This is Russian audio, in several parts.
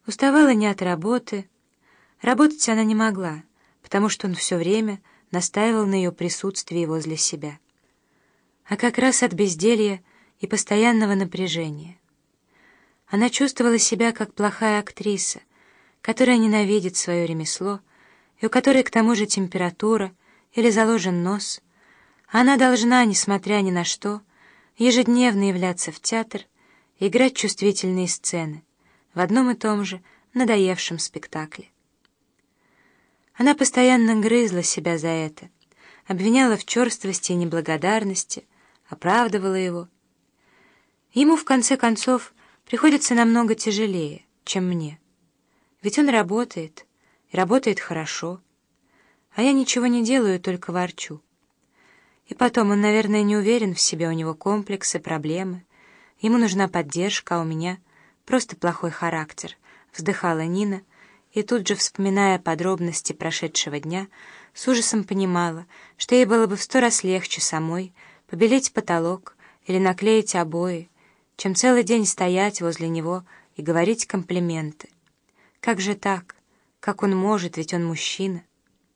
Уставала не от работы. Работать она не могла, потому что он все время настаивал на ее присутствии возле себя. А как раз от безделья и постоянного напряжения. Она чувствовала себя как плохая актриса, которая ненавидит свое ремесло, и у которой к тому же температура или заложен нос, а она должна, несмотря ни на что, ежедневно являться в театр и играть чувствительные сцены в одном и том же надоевшем спектакле. Она постоянно грызла себя за это, обвиняла в черствости и неблагодарности, оправдывала его. Ему, в конце концов, приходится намного тяжелее, чем мне. Ведь он работает, и работает хорошо, а я ничего не делаю, только ворчу. И потом, он, наверное, не уверен в себе, у него комплексы, проблемы. Ему нужна поддержка, а у меня просто плохой характер, вздыхала Нина, и тут же, вспоминая подробности прошедшего дня, с ужасом понимала, что ей было бы в 100 раз легче самой побелить потолок или наклеить обои, чем целый день стоять возле него и говорить комплименты. Как же так? Как он может, ведь он мужчина?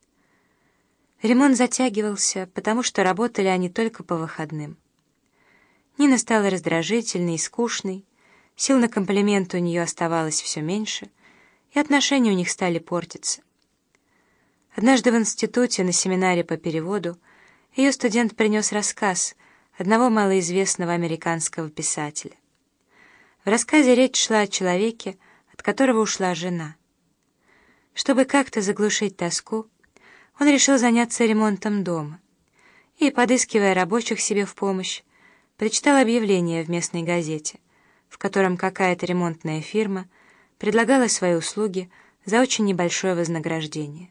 Ремонт затягивался, потому что работали они только по выходным. Нина стала раздражительной и скучной, сил на комплименты у нее оставалось все меньше, и отношения у них стали портиться. Однажды в институте на семинаре по переводу ее студент принес рассказ одного малоизвестного американского писателя. В рассказе речь шла о человеке, от которого ушла жена. Чтобы как-то заглушить тоску, он решил заняться ремонтом дома и, подыскивая рабочих себе в помощь, прочитал объявление в местной газете, в котором какая-то ремонтная фирма предлагала свои услуги за очень небольшое вознаграждение.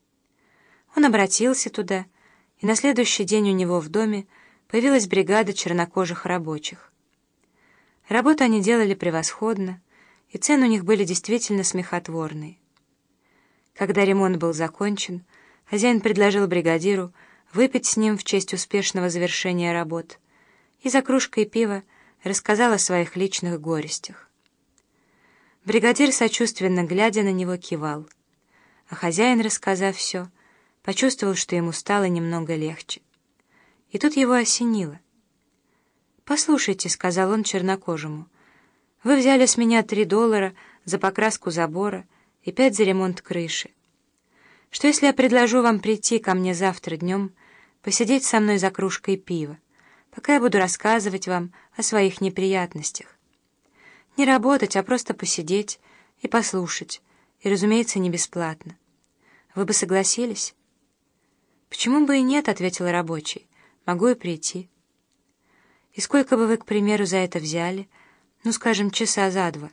Он обратился туда, и на следующий день у него в доме появилась бригада чернокожих рабочих. Работу они делали превосходно, и цены у них были действительно смехотворные. Когда ремонт был закончен, хозяин предложил бригадиру выпить с ним в честь успешного завершения работ и за кружкой пива рассказал о своих личных горестях. Бригадир, сочувственно глядя на него, кивал, а хозяин, рассказав все, почувствовал, что ему стало немного легче. И тут его осенило. «Послушайте», — сказал он чернокожему, — «вы взяли с меня $3 за покраску забора и 5 за ремонт крыши. Что если я предложу вам прийти ко мне завтра днем, посидеть со мной за кружкой пива, пока я буду рассказывать вам о своих неприятностях? Не работать, а просто посидеть и послушать, и, разумеется, не бесплатно. Вы бы согласились?» «Почему бы и нет?» — ответил рабочий. «Могу и прийти». «И сколько бы вы, к примеру, за это взяли? Ну, скажем, часа за 2».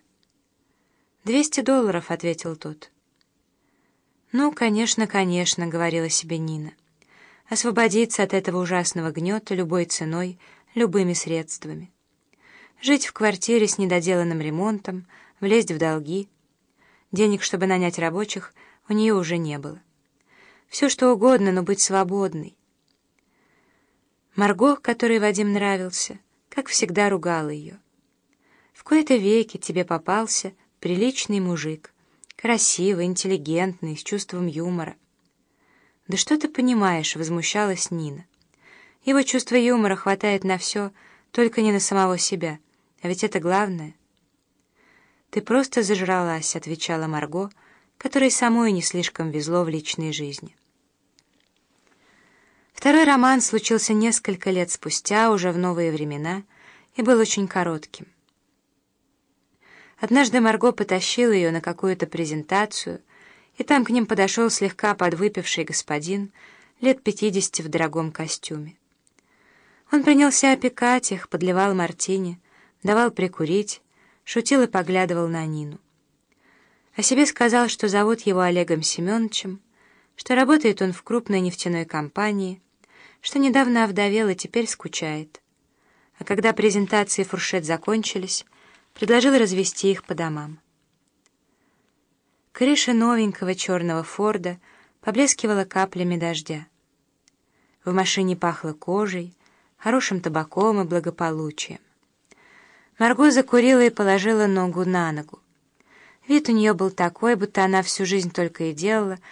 $200, — ответил тот. «Ну, конечно, конечно», — говорила себе Нина. «Освободиться от этого ужасного гнета любой ценой, любыми средствами. Жить в квартире с недоделанным ремонтом, влезть в долги. Денег, чтобы нанять рабочих, у нее уже не было. Все что угодно, но быть свободной». Марго, которой Вадим нравился, как всегда ругала ее. «В кои-то веки тебе попался приличный мужик, красивый, интеллигентный, с чувством юмора». «Да что ты понимаешь?» — возмущалась Нина. «Его чувство юмора хватает на все, только не на самого себя, а ведь это главное». «Ты просто зажралась», — отвечала Марго, которой самой не слишком везло в личной жизни. Второй роман случился несколько лет спустя, уже в новые времена, и был очень коротким. Однажды Марго потащила ее на какую-то презентацию, и там к ним подошел слегка подвыпивший господин, лет 50 в дорогом костюме. Он принялся опекать их, подливал мартини, давал прикурить, шутил и поглядывал на Нину. О себе сказал, что зовут его Олегом Семеновичем, что работает он в крупной нефтяной компании, что недавно овдовел и теперь скучает. А когда презентации и фуршет закончились, предложил развести их по домам. Крыша новенького черного Форда поблескивала каплями дождя. В машине пахло кожей, хорошим табаком и благополучием. Марго закурила и положила ногу на ногу. Вид у нее был такой, будто она всю жизнь только и делала,